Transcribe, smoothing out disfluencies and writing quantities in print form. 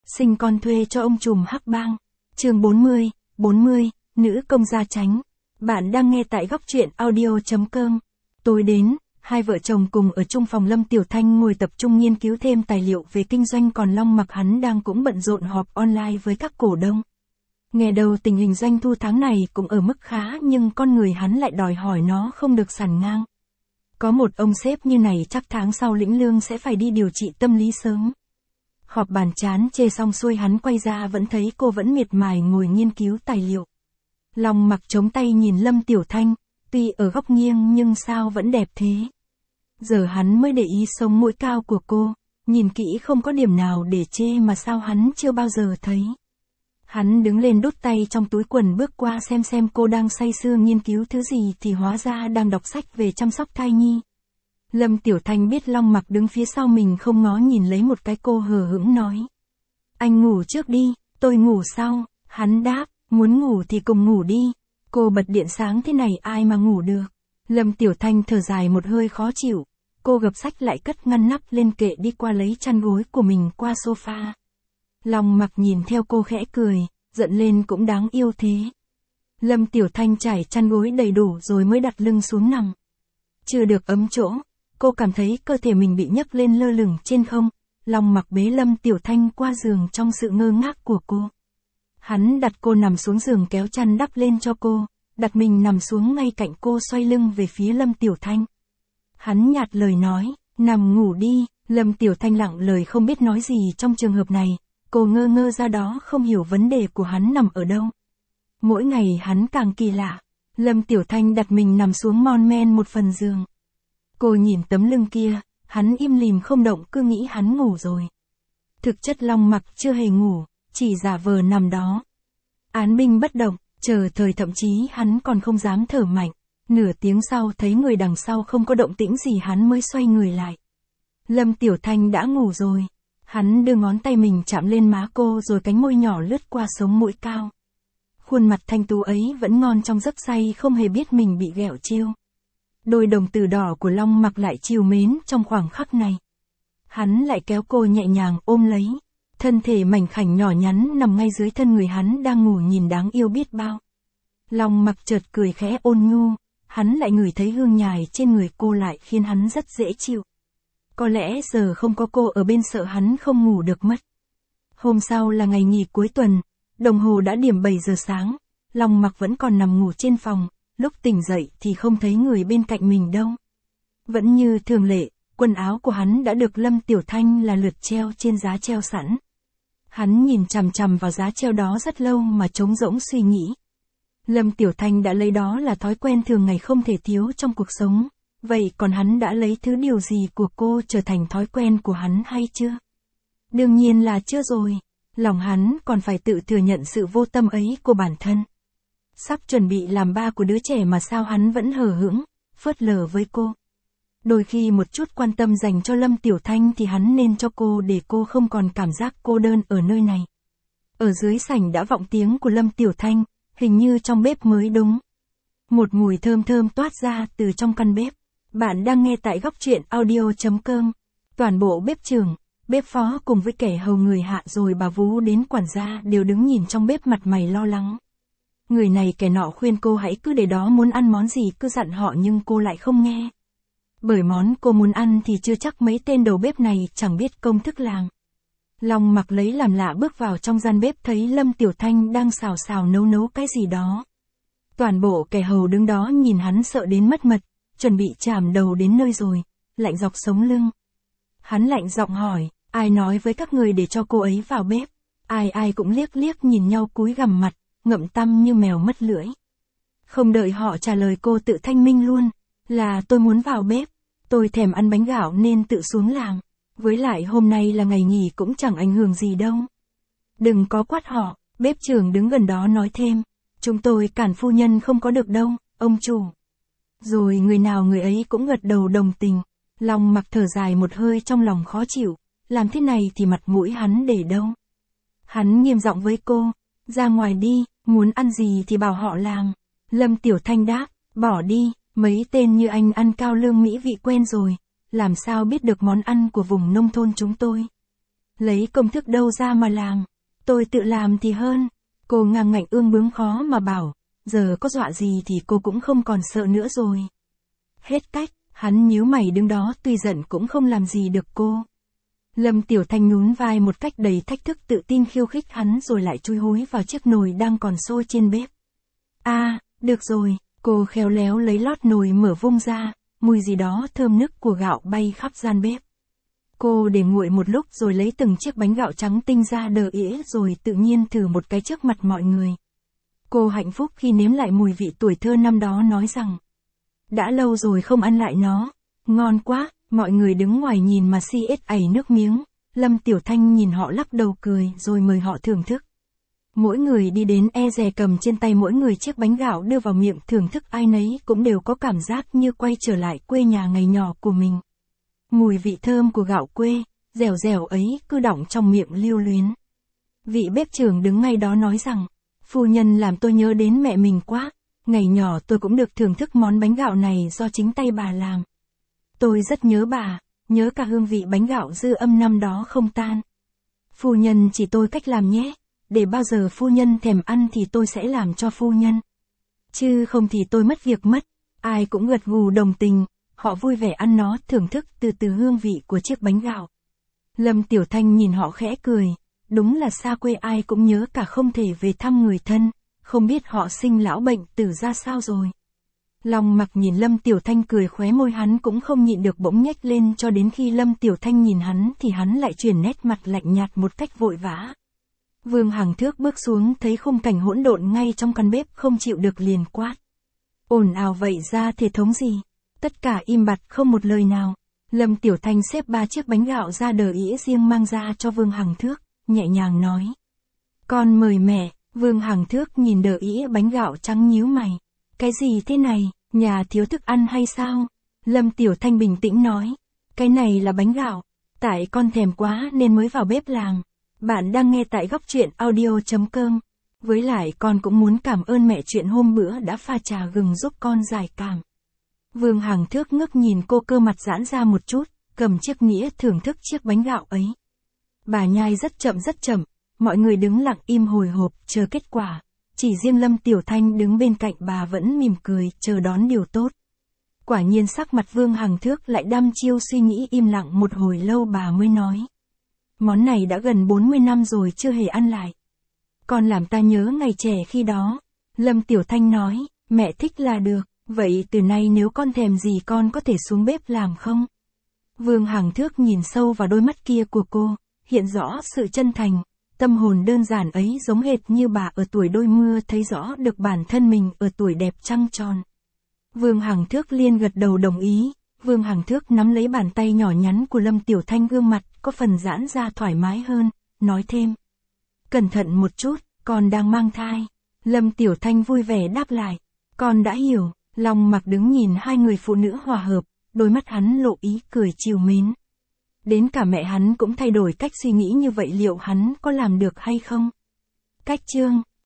Sinh con thuê cho ông trùm hắc bang. Chương 40, nữ công gia chánh. Bạn đang nghe tại góc truyện audio.com. Tối đến, hai vợ chồng cùng ở chung phòng Lâm Tiểu Thanh ngồi tập trung nghiên cứu thêm tài liệu về kinh doanh, còn Long Mặc hắn đang cũng bận rộn họp online với các cổ đông. Nghe đầu tình hình doanh thu tháng này cũng ở mức khá, nhưng con người hắn lại đòi hỏi nó không được sàn ngang. Có một ông sếp như này chắc tháng sau lĩnh lương sẽ phải đi điều trị tâm lý sớm. Họp bàn chán chê xong xuôi, hắn quay ra vẫn thấy cô vẫn miệt mài ngồi nghiên cứu tài liệu. Long Mặc chống tay nhìn Lâm Tiểu Thanh, tuy ở góc nghiêng nhưng sao vẫn đẹp thế. Giờ hắn mới để ý sống mũi cao của cô, nhìn kỹ không có điểm nào để chê mà sao hắn chưa bao giờ thấy. Hắn đứng lên đút tay trong túi quần bước qua xem cô đang say sưa nghiên cứu thứ gì thì hóa ra đang đọc sách về chăm sóc thai nhi. Lâm Tiểu Thanh biết Long Mặc đứng phía sau mình không ngó nhìn lấy một cái, cô hờ hững nói. Anh ngủ trước đi, tôi ngủ sau. Hắn đáp, muốn ngủ thì cùng ngủ đi. Cô bật điện sáng thế này ai mà ngủ được. Lâm Tiểu Thanh thở dài một hơi khó chịu. Cô gập sách lại cất ngăn nắp lên kệ, đi qua lấy chăn gối của mình qua sofa. Long Mặc nhìn theo cô khẽ cười, giận lên cũng đáng yêu thế. Lâm Tiểu Thanh trải chăn gối đầy đủ rồi mới đặt lưng xuống nằm. Chưa được ấm chỗ, cô cảm thấy cơ thể mình bị nhấc lên lơ lửng trên không. Long Mặc bế Lâm Tiểu Thanh qua giường trong sự ngơ ngác của cô. Hắn đặt cô nằm xuống giường, kéo chăn đắp lên cho cô, đặt mình nằm xuống ngay cạnh cô, xoay lưng về phía Lâm Tiểu Thanh. Hắn nhạt lời nói, nằm ngủ đi. Lâm Tiểu Thanh lặng lời không biết nói gì trong trường hợp này. Cô ngơ ngơ ra đó, không hiểu vấn đề của hắn nằm ở đâu. Mỗi ngày hắn càng kỳ lạ. Lâm Tiểu Thanh đặt mình nằm xuống mon men một phần giường. Cô nhìn tấm lưng kia, hắn im lìm không động, cứ nghĩ hắn ngủ rồi. Thực chất Long Mặc chưa hề ngủ, chỉ giả vờ nằm đó. Án binh bất động, chờ thời, thậm chí hắn còn không dám thở mạnh. Nửa tiếng sau thấy người đằng sau không có động tĩnh gì, hắn mới xoay người lại. Lâm Tiểu Thanh đã ngủ rồi. Hắn đưa ngón tay mình chạm lên má cô, rồi cánh môi nhỏ lướt qua sống mũi cao. Khuôn mặt thanh tú ấy vẫn ngon trong giấc say, không hề biết mình bị ghẹo trêu. Đôi đồng tử đỏ của Long Mặc lại trìu mến trong khoảng khắc này. Hắn lại kéo cô nhẹ nhàng ôm lấy. Thân thể mảnh khảnh nhỏ nhắn nằm ngay dưới thân người hắn đang ngủ, nhìn đáng yêu biết bao. Long Mặc chợt cười khẽ ôn nhu, hắn lại ngửi thấy hương nhài trên người cô lại khiến hắn rất dễ chịu. Có lẽ giờ không có cô ở bên sợ hắn không ngủ được mất. Hôm sau là ngày nghỉ cuối tuần, đồng hồ đã điểm 7 giờ sáng, Long Mặc vẫn còn nằm ngủ trên phòng, lúc tỉnh dậy thì không thấy người bên cạnh mình đâu. Vẫn như thường lệ, quần áo của hắn đã được Lâm Tiểu Thanh là lượt treo trên giá treo sẵn. Hắn nhìn chằm chằm vào giá treo đó rất lâu mà trống rỗng suy nghĩ. Lâm Tiểu Thanh đã lấy đó là thói quen thường ngày không thể thiếu trong cuộc sống. Vậy còn hắn đã lấy điều gì của cô trở thành thói quen của hắn hay chưa? Đương nhiên là chưa rồi. Lòng hắn còn phải tự thừa nhận sự vô tâm ấy của bản thân. Sắp chuẩn bị làm ba của đứa trẻ mà sao hắn vẫn hờ hững, phớt lờ với cô. Đôi khi một chút quan tâm dành cho Lâm Tiểu Thanh thì hắn nên cho cô, để cô không còn cảm giác cô đơn ở nơi này. Ở dưới sảnh đã vọng tiếng của Lâm Tiểu Thanh, hình như trong bếp mới đúng. Một mùi thơm thơm toát ra từ trong căn bếp. Bạn đang nghe tại góc truyện audio.com. Toàn bộ bếp trưởng, bếp phó cùng với kẻ hầu người hạ rồi bà vú đến quản gia đều đứng nhìn trong bếp, mặt mày lo lắng. Người này kẻ nọ khuyên cô hãy cứ để đó, muốn ăn món gì cứ dặn họ, nhưng cô lại không nghe. Bởi món cô muốn ăn thì chưa chắc mấy tên đầu bếp này chẳng biết công thức làm. Long Mặc lấy làm lạ bước vào trong gian bếp, thấy Lâm Tiểu Thanh đang xào xào nấu cái gì đó. Toàn bộ kẻ hầu đứng đó nhìn hắn sợ đến mất mật, chuẩn bị chàm đầu đến nơi rồi, lạnh dọc sống lưng. Hắn lạnh giọng hỏi, ai nói với các người để cho cô ấy vào bếp? Ai cũng liếc liếc nhìn nhau, cúi gằm mặt, ngậm tăm như mèo mất lưỡi. Không đợi họ trả lời, cô tự thanh minh luôn, là tôi muốn vào bếp, tôi thèm ăn bánh gạo nên tự xuống làm. Với lại hôm nay là ngày nghỉ cũng chẳng ảnh hưởng gì đâu. Đừng có quát họ. Bếp trưởng đứng gần đó nói thêm, chúng tôi cản phu nhân không có được đâu, ông chủ. Rồi người nào người ấy cũng gật đầu đồng tình. Long Mặc thở dài một hơi, trong lòng khó chịu, làm thế này thì mặt mũi hắn để đâu. Hắn nghiêm giọng với cô, ra ngoài đi, muốn ăn gì thì bảo họ làm. Lâm Tiểu Thanh đáp, bỏ đi, mấy tên như anh ăn cao lương mỹ vị quen rồi, làm sao biết được món ăn của vùng nông thôn chúng tôi. Lấy công thức đâu ra mà làm. Tôi tự làm thì hơn. Cô ngang ngạnh ương bướng khó mà bảo. Giờ có dọa gì thì cô cũng không còn sợ nữa rồi. Hết cách, hắn nhíu mày đứng đó tuy giận cũng không làm gì được cô. Lâm Tiểu Thanh nhún vai một cách đầy thách thức tự tin khiêu khích hắn rồi lại chui húi vào chiếc nồi đang còn sôi trên bếp. Được rồi, cô khéo léo lấy lót nồi mở vung ra, mùi gì đó thơm nức của gạo bay khắp gian bếp. Cô để nguội một lúc rồi lấy từng chiếc bánh gạo trắng tinh ra đờ ỉa rồi tự nhiên thử một cái trước mặt mọi người. Cô hạnh phúc khi nếm lại mùi vị tuổi thơ năm đó nói rằng, đã lâu rồi không ăn lại nó, ngon quá, mọi người đứng ngoài nhìn mà si ết ảy nước miếng. Lâm Tiểu Thanh nhìn họ lắc đầu cười rồi mời họ thưởng thức. Mỗi người đi đến e dè cầm trên tay mỗi người chiếc bánh gạo đưa vào miệng thưởng thức, ai nấy cũng đều có cảm giác như quay trở lại quê nhà ngày nhỏ của mình. Mùi vị thơm của gạo quê, dẻo dẻo ấy cứ đọng trong miệng lưu luyến. Vị bếp trưởng đứng ngay đó nói rằng, phu nhân làm tôi nhớ đến mẹ mình quá, ngày nhỏ tôi cũng được thưởng thức món bánh gạo này do chính tay bà làm. Tôi rất nhớ bà, nhớ cả hương vị bánh gạo dư âm năm đó không tan. Phu nhân chỉ tôi cách làm nhé, để bao giờ phu nhân thèm ăn thì tôi sẽ làm cho phu nhân. Chứ không thì tôi mất việc mất. Ai cũng gật gù đồng tình, họ vui vẻ ăn nó, thưởng thức từ từ hương vị của chiếc bánh gạo. Lâm Tiểu Thanh nhìn họ khẽ cười, đúng là xa quê ai cũng nhớ cả không thể về thăm người thân, không biết họ sinh lão bệnh tử ra sao rồi. Long Mặc nhìn Lâm Tiểu Thanh cười khóe môi hắn cũng không nhịn được bỗng nhếch lên, cho đến khi Lâm Tiểu Thanh nhìn hắn thì hắn lại chuyển nét mặt lạnh nhạt một cách vội vã. Vương Hằng Thước bước xuống thấy khung cảnh hỗn độn ngay trong căn bếp không chịu được liền quát. Ồn ào vậy ra thể thống gì? Tất cả im bặt không một lời nào. Lâm Tiểu Thanh xếp 3 chiếc bánh gạo ra đờ ỉa riêng mang ra cho Vương Hằng Thước, nhẹ nhàng nói. Con mời mẹ. Vương Hằng Thước nhìn đờ ỉa bánh gạo trắng nhíu mày. Cái gì thế này, nhà thiếu thức ăn hay sao? Lâm Tiểu Thanh bình tĩnh nói. Cái này là bánh gạo. Tại con thèm quá nên mới vào bếp làm. Bạn đang nghe tại góc truyện audio.com. Với lại con cũng muốn cảm ơn mẹ chuyện hôm bữa đã pha trà gừng giúp con giải cảm. Vương Hằng Thước ngước nhìn cô, cơ mặt giãn ra một chút, cầm chiếc nĩa thưởng thức chiếc bánh gạo ấy. Bà nhai rất chậm, mọi người đứng lặng im hồi hộp chờ kết quả. Chỉ riêng Lâm Tiểu Thanh đứng bên cạnh bà vẫn mỉm cười chờ đón điều tốt. Quả nhiên sắc mặt Vương Hằng Thước lại đăm chiêu suy nghĩ im lặng một hồi lâu bà mới nói. Món này đã gần 40 năm rồi chưa hề ăn lại. Con làm ta nhớ ngày trẻ khi đó. Lâm Tiểu Thanh nói, mẹ thích là được, vậy từ nay nếu con thèm gì con có thể xuống bếp làm không? Vương Hằng Thước nhìn sâu vào đôi mắt kia của cô, hiện rõ sự chân thành, tâm hồn đơn giản ấy giống hệt như bà ở tuổi đôi mưa thấy rõ được bản thân mình ở tuổi đẹp trăng tròn. Vương Hằng Thước liên gật đầu đồng ý. Vương Hằng Thước nắm lấy bàn tay nhỏ nhắn của Lâm Tiểu Thanh, gương mặt có phần giãn ra thoải mái hơn, nói thêm. Cẩn thận một chút, con đang mang thai. Lâm Tiểu Thanh vui vẻ đáp lại. Con đã hiểu. Long Mặc đứng nhìn hai người phụ nữ hòa hợp, đôi mắt hắn lộ ý cười trìu mến. Đến cả mẹ hắn cũng thay đổi cách suy nghĩ như vậy, liệu hắn có làm được hay không? Cách chương